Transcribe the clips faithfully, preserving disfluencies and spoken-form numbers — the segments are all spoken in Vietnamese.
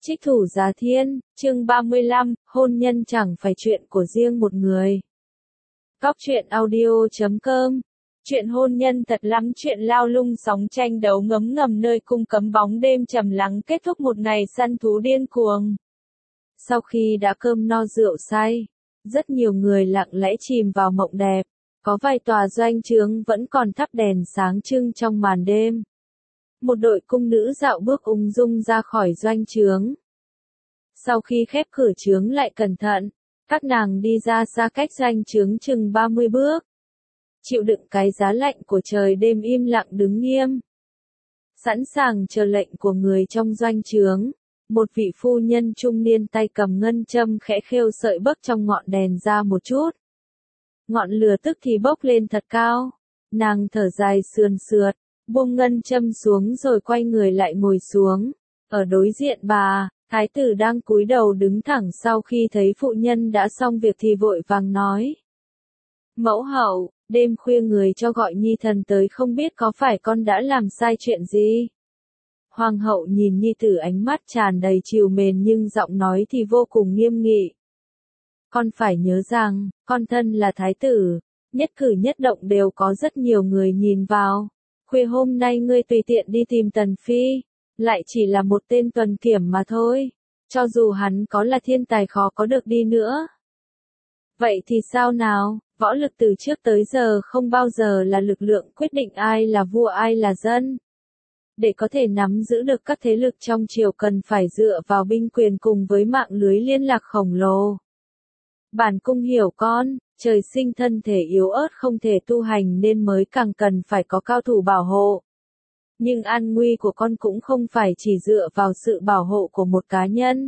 Trích Thủ Giá Thiên, chương ba mươi lăm, hôn nhân chẳng phải chuyện của riêng một người. Góc truyện audio chấm com. Chuyện hôn nhân thật lắm, chuyện lao lung sóng tranh đấu ngấm ngầm nơi cung cấm bóng đêm trầm lắng kết thúc một ngày săn thú điên cuồng. Sau khi đã cơm no rượu say, rất nhiều người lặng lẽ chìm vào mộng đẹp, có vài tòa doanh trướng vẫn còn thắp đèn sáng trưng trong màn đêm. Một đội cung nữ dạo bước ung dung ra khỏi doanh trướng. Sau khi khép cửa trướng lại cẩn thận, các nàng đi ra xa cách doanh trướng chừng ba mươi bước. Chịu đựng cái giá lạnh của trời đêm im lặng đứng nghiêm. Sẵn sàng chờ lệnh của người trong doanh trướng, một vị phu nhân trung niên tay cầm ngân châm khẽ khêu sợi bấc trong ngọn đèn ra một chút. Ngọn lửa tức thì bốc lên thật cao, nàng thở dài sườn sượt, buông ngân châm xuống rồi quay người lại ngồi xuống. Ở đối diện bà, thái tử đang cúi đầu đứng thẳng sau khi thấy phụ nhân đã xong việc thì vội vàng nói. Mẫu hậu, đêm khuya người cho gọi nhi thần tới không biết có phải con đã làm sai chuyện gì? Hoàng hậu nhìn nhi tử ánh mắt tràn đầy trìu mến nhưng giọng nói thì vô cùng nghiêm nghị. Con phải nhớ rằng, con thân là thái tử, nhất cử nhất động đều có rất nhiều người nhìn vào. Khuya hôm nay ngươi tùy tiện đi tìm Tần Phi, lại chỉ là một tên tuần kiểm mà thôi, cho dù hắn có là thiên tài khó có được đi nữa. Vậy thì sao nào, võ lực từ trước tới giờ không bao giờ là lực lượng quyết định ai là vua ai là dân. Để có thể nắm giữ được các thế lực trong triều cần phải dựa vào binh quyền cùng với mạng lưới liên lạc khổng lồ. Bản cung hiểu con, trời sinh thân thể yếu ớt không thể tu hành nên mới càng cần phải có cao thủ bảo hộ. Nhưng an nguy của con cũng không phải chỉ dựa vào sự bảo hộ của một cá nhân.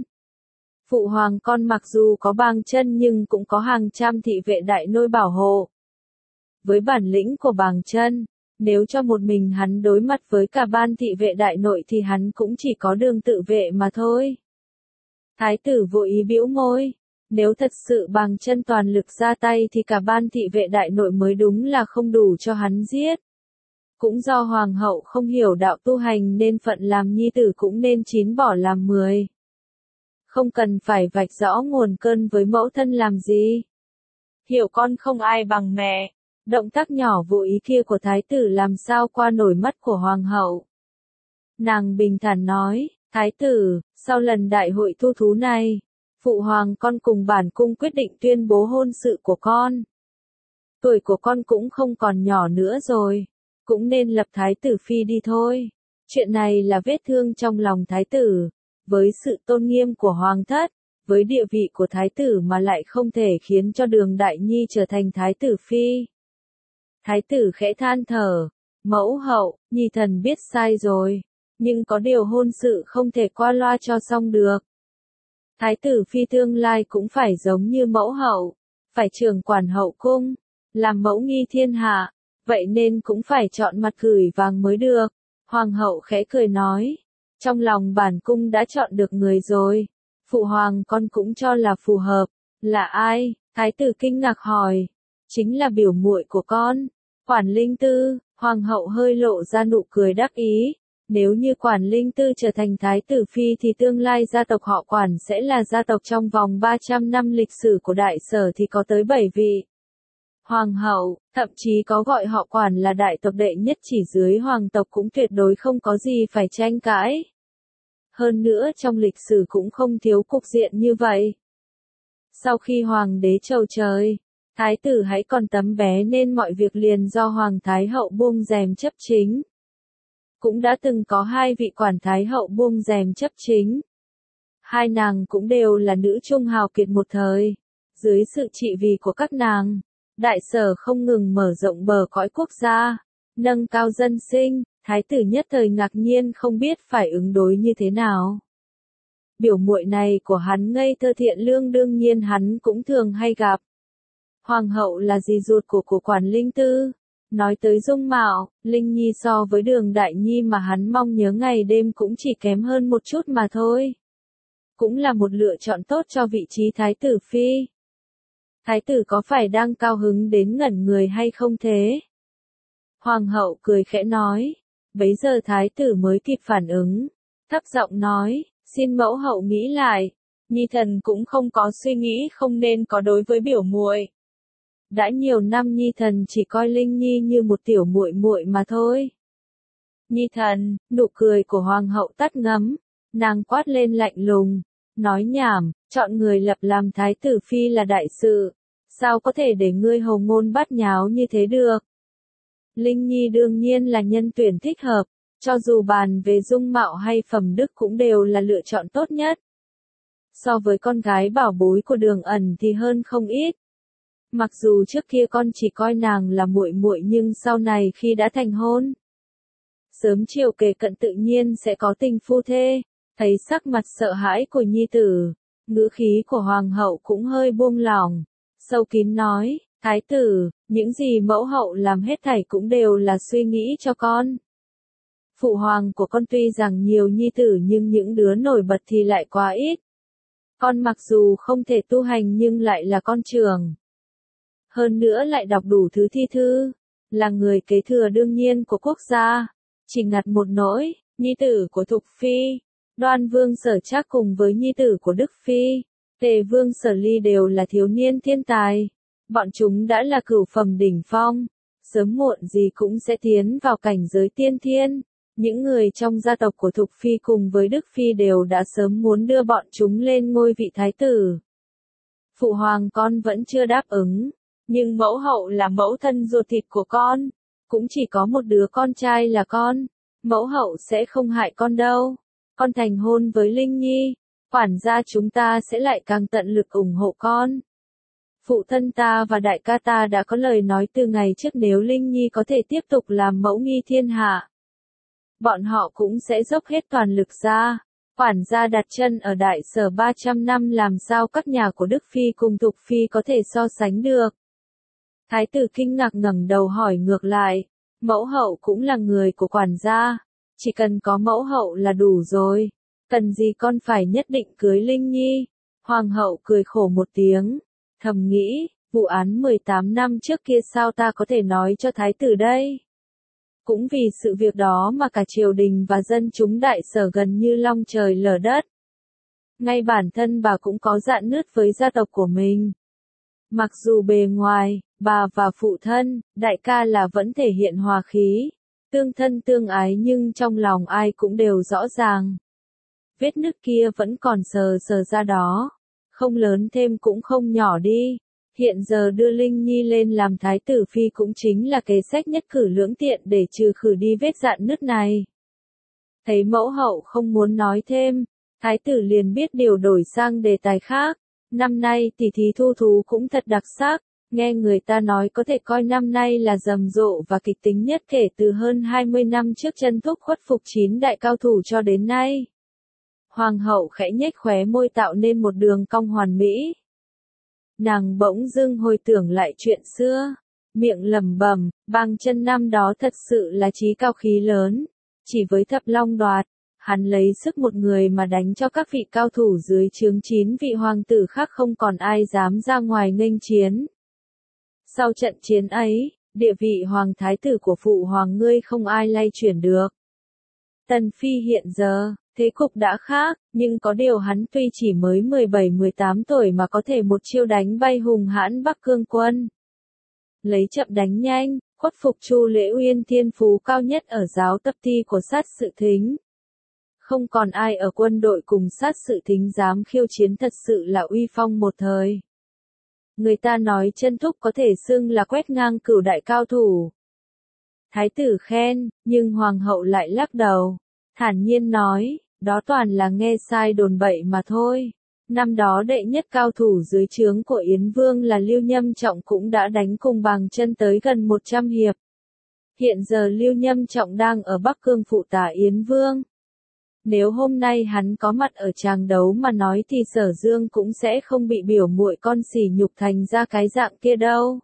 Phụ hoàng con mặc dù có bàng chân nhưng cũng có hàng trăm thị vệ đại nôi bảo hộ. Với bản lĩnh của bàng chân, nếu cho một mình hắn đối mặt với cả ban thị vệ đại nội thì hắn cũng chỉ có đường tự vệ mà thôi. Thái tử vội ý bĩu môi, nếu thật sự bàng chân toàn lực ra tay thì cả ban thị vệ đại nội mới đúng là không đủ cho hắn giết. Cũng do hoàng hậu không hiểu đạo tu hành nên phận làm nhi tử cũng nên chín bỏ làm mười. Không cần phải vạch rõ nguồn cơn với mẫu thân làm gì. Hiểu con không ai bằng mẹ. Động tác nhỏ vô ý kia của thái tử làm sao qua nổi mắt của hoàng hậu. Nàng bình thản nói, thái tử, sau lần đại hội thu thú này, phụ hoàng con cùng bản cung quyết định tuyên bố hôn sự của con. Tuổi của con cũng không còn nhỏ nữa rồi, cũng nên lập thái tử phi đi thôi. Chuyện này là vết thương trong lòng thái tử, với sự tôn nghiêm của hoàng thất, với địa vị của thái tử mà lại không thể khiến cho Đường Đại Nhi trở thành thái tử phi. Thái tử khẽ than thở, mẫu hậu, nhi thần biết sai rồi, nhưng có điều hôn sự không thể qua loa cho xong được. Thái tử phi tương lai cũng phải giống như mẫu hậu, phải trưởng quản hậu cung, làm mẫu nghi thiên hạ, vậy nên cũng phải chọn mặt gửi vàng mới được. Hoàng hậu khẽ cười nói, trong lòng bản cung đã chọn được người rồi, phụ hoàng con cũng cho là phù hợp. Là ai? Thái tử kinh ngạc hỏi. Chính là biểu muội của con, Quản Linh Tư. Hoàng hậu hơi lộ ra nụ cười đắc ý. Nếu như Quản Linh Tư trở thành thái tử phi thì tương lai gia tộc họ Quản sẽ là gia tộc trong vòng ba trăm năm lịch sử của Đại Sở thì có tới bảy vị. Hoàng hậu, thậm chí có gọi họ Quản là đại tộc đệ nhất chỉ dưới hoàng tộc cũng tuyệt đối không có gì phải tranh cãi. Hơn nữa trong lịch sử cũng không thiếu cục diện như vậy. Sau khi hoàng đế trầu trời, thái tử hãy còn tấm bé nên mọi việc liền do hoàng thái hậu buông rèm chấp chính. Cũng đã từng có hai vị quản thái hậu buông rèm chấp chính. Hai nàng cũng đều là nữ trung hào kiệt một thời. Dưới sự trị vì của các nàng, Đại Sở không ngừng mở rộng bờ cõi quốc gia, nâng cao dân sinh, thái tử nhất thời ngạc nhiên không biết phải ứng đối như thế nào. Biểu muội này của hắn ngây thơ thiện lương đương nhiên hắn cũng thường hay gặp. Hoàng hậu là dì ruột của của Quản Linh Tư. Nói tới dung mạo, Linh Nhi so với Đường Đại Nhi mà hắn mong nhớ ngày đêm cũng chỉ kém hơn một chút mà thôi. Cũng là một lựa chọn tốt cho vị trí thái tử phi. Thái tử có phải đang cao hứng đến ngẩn người hay không thế? Hoàng hậu cười khẽ nói. Bấy giờ thái tử mới kịp phản ứng. Thấp giọng nói, Xin mẫu hậu nghĩ lại, nhi thần cũng không có suy nghĩ không nên có đối với biểu muội. Đã nhiều năm nhi thần chỉ coi Linh Nhi như một tiểu muội muội mà thôi. Nhi thần, nụ cười của hoàng hậu tắt ngấm, nàng quát lên lạnh lùng, nói nhảm, chọn người lập làm thái tử phi là đại sự, sao có thể để ngươi hầu ngôn bát nháo như thế được. Linh Nhi đương nhiên là nhân tuyển thích hợp, cho dù bàn về dung mạo hay phẩm đức cũng đều là lựa chọn tốt nhất. So với con gái bảo bối của Đường Ẩn thì hơn không ít. Mặc dù trước kia con chỉ coi nàng là muội muội nhưng sau này khi đã thành hôn, sớm chiều kề cận tự nhiên sẽ có tình phu thê. Thấy sắc mặt sợ hãi của nhi tử, ngữ khí của hoàng hậu cũng hơi buông lỏng, sâu kín nói, thái tử, những gì mẫu hậu làm hết thảy cũng đều là suy nghĩ cho con. Phụ hoàng của con tuy rằng nhiều nhi tử nhưng những đứa nổi bật thì lại quá ít. Con mặc dù không thể tu hành nhưng lại là con trưởng. Hơn nữa lại đọc đủ thứ thi thư, là người kế thừa đương nhiên của quốc gia. Chỉ ngặt một nỗi, nhi tử của Thục Phi, Đoan Vương Sở Trác cùng với nhi tử của Đức Phi, Tề Vương Sở Ly đều là thiếu niên thiên tài. Bọn chúng đã là cửu phẩm đỉnh phong, sớm muộn gì cũng sẽ tiến vào cảnh giới tiên thiên. Những người trong gia tộc của Thục Phi cùng với Đức Phi đều đã sớm muốn đưa bọn chúng lên ngôi vị thái tử. Phụ hoàng con vẫn chưa đáp ứng, nhưng mẫu hậu là mẫu thân ruột thịt của con, cũng chỉ có một đứa con trai là con, mẫu hậu sẽ không hại con đâu. Con thành hôn với Linh Nhi, quản gia chúng ta sẽ lại càng tận lực ủng hộ con. Phụ thân ta và đại ca ta đã có lời nói từ ngày trước nếu Linh Nhi có thể tiếp tục làm mẫu nghi thiên hạ. Bọn họ cũng sẽ dốc hết toàn lực ra. Quản gia đặt chân ở đại sở ba trăm năm làm sao các nhà của Đức Phi cùng Thục Phi có thể so sánh được. Thái tử kinh ngạc ngẩng đầu hỏi ngược lại, mẫu hậu cũng là người của quản gia, chỉ cần có mẫu hậu là đủ rồi, cần gì con phải nhất định cưới Linh Nhi. Hoàng hậu cười khổ một tiếng, thầm nghĩ, vụ án mười tám năm trước kia sao ta có thể nói cho thái tử đây. Cũng vì sự việc đó mà cả triều đình và dân chúng đại sở gần như long trời lở đất. Ngay bản thân bà cũng có dạn nứt với gia tộc của mình. Mặc dù bề ngoài, bà và phụ thân, đại ca là vẫn thể hiện hòa khí, tương thân tương ái nhưng trong lòng ai cũng đều rõ ràng. Vết nứt kia vẫn còn sờ sờ ra đó, không lớn thêm cũng không nhỏ đi. Hiện giờ đưa Linh Nhi lên làm thái tử phi cũng chính là kế sách nhất cử lưỡng tiện để trừ khử đi vết dạn nứt này. Thấy mẫu hậu không muốn nói thêm, thái tử liền biết điều đổi sang đề tài khác. Năm nay tỷ thí thu thú cũng thật đặc sắc, nghe người ta nói có thể coi năm nay là rầm rộ và kịch tính nhất kể từ hơn hai mươi năm trước chân thúc khuất phục chín đại cao thủ cho đến nay. Hoàng hậu khẽ nhếch khóe môi tạo nên một đường cong hoàn mỹ. Nàng bỗng dưng hồi tưởng lại chuyện xưa, miệng lẩm bẩm, Bàng Chân năm đó thật sự là trí cao khí lớn, chỉ với Thập Long Đoạt, hắn lấy sức một người mà đánh cho các vị cao thủ dưới trướng chín vị hoàng tử khác không còn ai dám ra ngoài nghênh chiến. Sau trận chiến ấy, địa vị hoàng thái tử của phụ hoàng ngươi không ai lay chuyển được. Tần Phi hiện giờ, thế cục đã khác, nhưng có điều hắn tuy chỉ mới mười bảy mười tám tuổi mà có thể một chiêu đánh bay hùng hãn Bắc Cương quân. Lấy chậm đánh nhanh, khuất phục Chu Lễ Uyên thiên phú cao nhất ở giáo tập thi của sát sự thính. Không còn ai ở quân đội cùng sát sự thính dám khiêu chiến, thật sự là uy phong một thời. Người ta nói chân thúc có thể xưng là quét ngang cửu đại cao thủ. Thái tử khen, nhưng hoàng hậu lại lắc đầu, thản nhiên nói, đó toàn là nghe sai đồn bậy mà thôi. Năm đó đệ nhất cao thủ dưới trướng của Yến Vương là Lưu Nhâm Trọng cũng đã đánh cùng Bàng Chân tới gần một trăm hiệp. Hiện giờ Lưu Nhâm Trọng đang ở Bắc Cương phụ tá Yến Vương. Nếu hôm nay hắn có mặt ở tràng đấu mà nói thì Sở Dương cũng sẽ không bị biểu muội con sỉ nhục thành ra cái dạng kia đâu.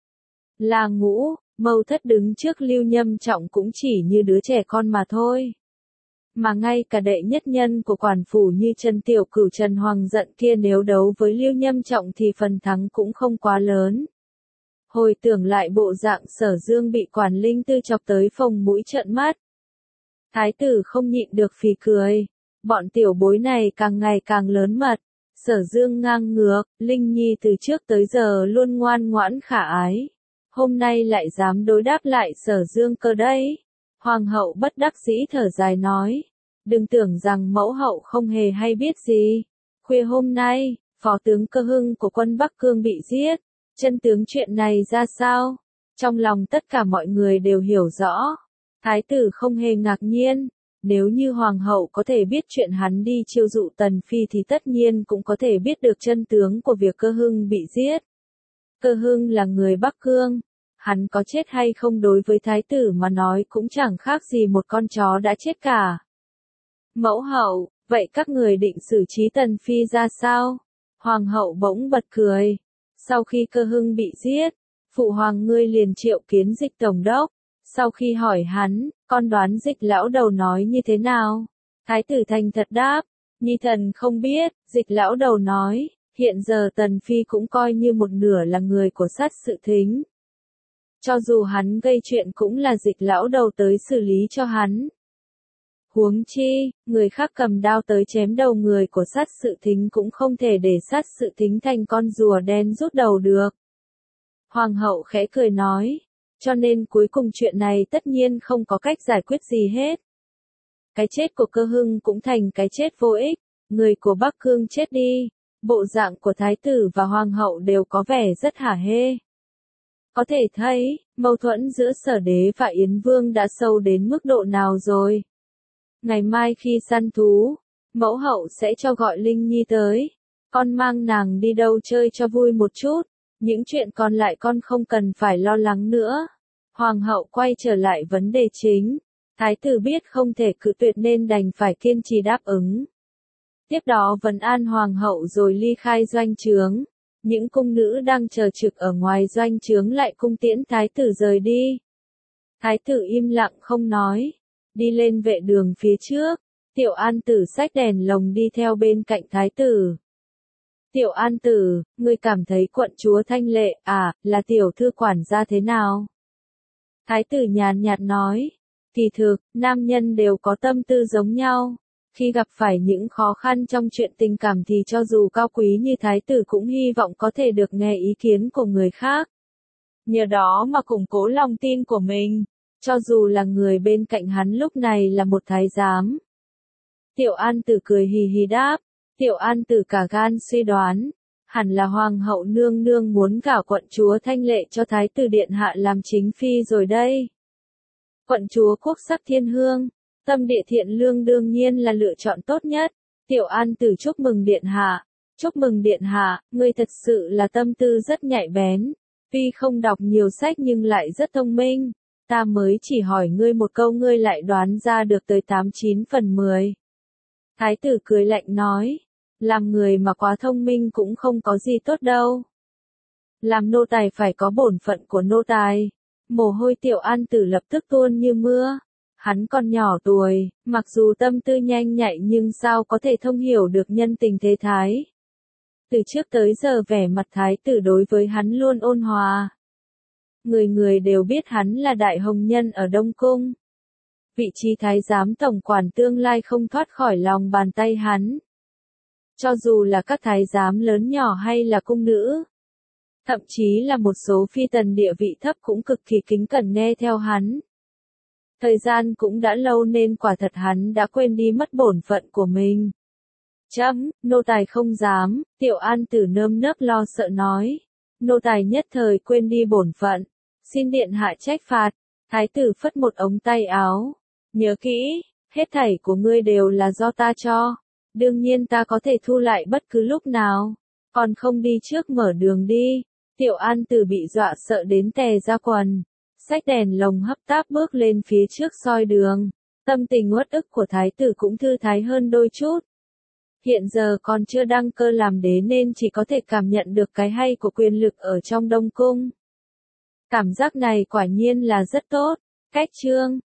Là Ngũ, Mâu Thất đứng trước Lưu Nhâm Trọng cũng chỉ như đứa trẻ con mà thôi. Mà ngay cả đệ nhất nhân của quản phủ như Trần Tiểu Cửu Trần Hoàng Dận kia nếu đấu với Lưu Nhâm Trọng thì phần thắng cũng không quá lớn. Hồi tưởng lại bộ dạng Sở Dương bị quản linh tư chọc tới phồng mũi trợn mắt. Thái tử không nhịn được phì cười. Bọn tiểu bối này càng ngày càng lớn mật. Sở Dương ngang ngược, Linh Nhi từ trước tới giờ luôn ngoan ngoãn khả ái. Hôm nay lại dám đối đáp lại Sở Dương cơ đấy. Hoàng hậu bất đắc dĩ thở dài nói. Đừng tưởng rằng mẫu hậu không hề hay biết gì. Khuya hôm nay, phó tướng Cơ Hưng của quân Bắc Cương bị giết. Chân tướng chuyện này ra sao? Trong lòng tất cả mọi người đều hiểu rõ. Thái tử không hề ngạc nhiên. Nếu như hoàng hậu có thể biết chuyện hắn đi chiêu dụ Tần Phi thì tất nhiên cũng có thể biết được chân tướng của việc Cơ Hưng bị giết. Cơ Hưng là người Bắc Cương. Hắn có chết hay không đối với thái tử mà nói cũng chẳng khác gì một con chó đã chết cả. Mẫu hậu, vậy các người định xử trí Tần Phi ra sao? Hoàng hậu bỗng bật cười. Sau khi Cơ Hưng bị giết, phụ hoàng ngươi liền triệu kiến Dịch tổng đốc. Sau khi hỏi hắn, con đoán Dịch lão đầu nói như thế nào? Thái tử thành thật đáp, nhi thần không biết. Dịch lão đầu nói, hiện giờ Tần Phi cũng coi như một nửa là người của sát sự thính. Cho dù hắn gây chuyện cũng là Dịch lão đầu tới xử lý cho hắn. Huống chi, người khác cầm đao tới chém đầu người của sát sự thính cũng không thể để sát sự thính thành con rùa đen rút đầu được. Hoàng hậu khẽ cười nói, cho nên cuối cùng chuyện này tất nhiên không có cách giải quyết gì hết. Cái chết của Cơ Hưng cũng thành cái chết vô ích, người của Bắc Cương chết đi, bộ dạng của thái tử và hoàng hậu đều có vẻ rất hả hê. Có thể thấy, mâu thuẫn giữa Sở Đế và Yến Vương đã sâu đến mức độ nào rồi. Ngày mai khi săn thú, mẫu hậu sẽ cho gọi Linh Nhi tới. Con mang nàng đi đâu chơi cho vui một chút. Những chuyện còn lại con không cần phải lo lắng nữa. Hoàng hậu quay trở lại vấn đề chính. Thái tử biết không thể cự tuyệt nên đành phải kiên trì đáp ứng. Tiếp đó vấn an hoàng hậu rồi ly khai doanh trướng. Những cung nữ đang chờ trực ở ngoài doanh trướng lại cung tiễn thái tử rời đi. Thái tử im lặng không nói. Đi lên vệ đường phía trước. Tiểu An Tử xách đèn lồng đi theo bên cạnh thái tử. Tiểu An Tử, ngươi cảm thấy quận chúa Thanh Lệ, à, là tiểu thư quản gia thế nào? Thái tử nhàn nhạt nói, kỳ thực, nam nhân đều có tâm tư giống nhau. Khi gặp phải những khó khăn trong chuyện tình cảm thì cho dù cao quý như thái tử cũng hy vọng có thể được nghe ý kiến của người khác. Nhờ đó mà củng cố lòng tin của mình, cho dù là người bên cạnh hắn lúc này là một thái giám. Tiểu An Tử cười hì hì đáp. Tiểu An Tử cả gan suy đoán, hẳn là hoàng hậu nương nương muốn gả quận chúa Thanh Lệ cho thái tử điện hạ làm chính phi rồi đây. Quận chúa quốc sắc thiên hương, tâm địa thiện lương đương nhiên là lựa chọn tốt nhất. Tiểu An Tử chúc mừng điện hạ, chúc mừng điện hạ, ngươi thật sự là tâm tư rất nhạy bén. Tuy không đọc nhiều sách nhưng lại rất thông minh. Ta mới chỉ hỏi ngươi một câu ngươi lại đoán ra được tới tám chín phần mười. Thái tử cười lạnh nói, làm người mà quá thông minh cũng không có gì tốt đâu. Làm nô tài phải có bổn phận của nô tài. Mồ hôi Tiểu An Tử lập tức tuôn như mưa. Hắn còn nhỏ tuổi, mặc dù tâm tư nhanh nhạy nhưng sao có thể thông hiểu được nhân tình thế thái. Từ trước tới giờ vẻ mặt thái tử đối với hắn luôn ôn hòa. Người người đều biết hắn là đại hồng nhân ở Đông Cung. Vị trí thái giám tổng quản tương lai không thoát khỏi lòng bàn tay hắn. Cho dù là các thái giám lớn nhỏ hay là cung nữ, thậm chí là một số phi tần địa vị thấp cũng cực kỳ kính cẩn nghe theo hắn. Thời gian cũng đã lâu nên quả thật hắn đã quên đi mất bổn phận của mình. Chấm, nô tài không dám, Tiểu An Tử nơm nớp lo sợ nói. Nô tài nhất thời quên đi bổn phận, xin điện hạ trách phạt. Thái tử phất một ống tay áo. Nhớ kỹ, hết thảy của ngươi đều là do ta cho. Đương nhiên ta có thể thu lại bất cứ lúc nào. Còn không đi trước mở đường đi. Tiểu An Tử bị dọa sợ đến tè ra quần. Xách đèn lồng hấp táp bước lên phía trước soi đường. Tâm tình uất ức của thái tử cũng thư thái hơn đôi chút. Hiện giờ còn chưa đăng cơ làm đế nên chỉ có thể cảm nhận được cái hay của quyền lực ở trong Đông Cung. Cảm giác này quả nhiên là rất tốt. Cách chương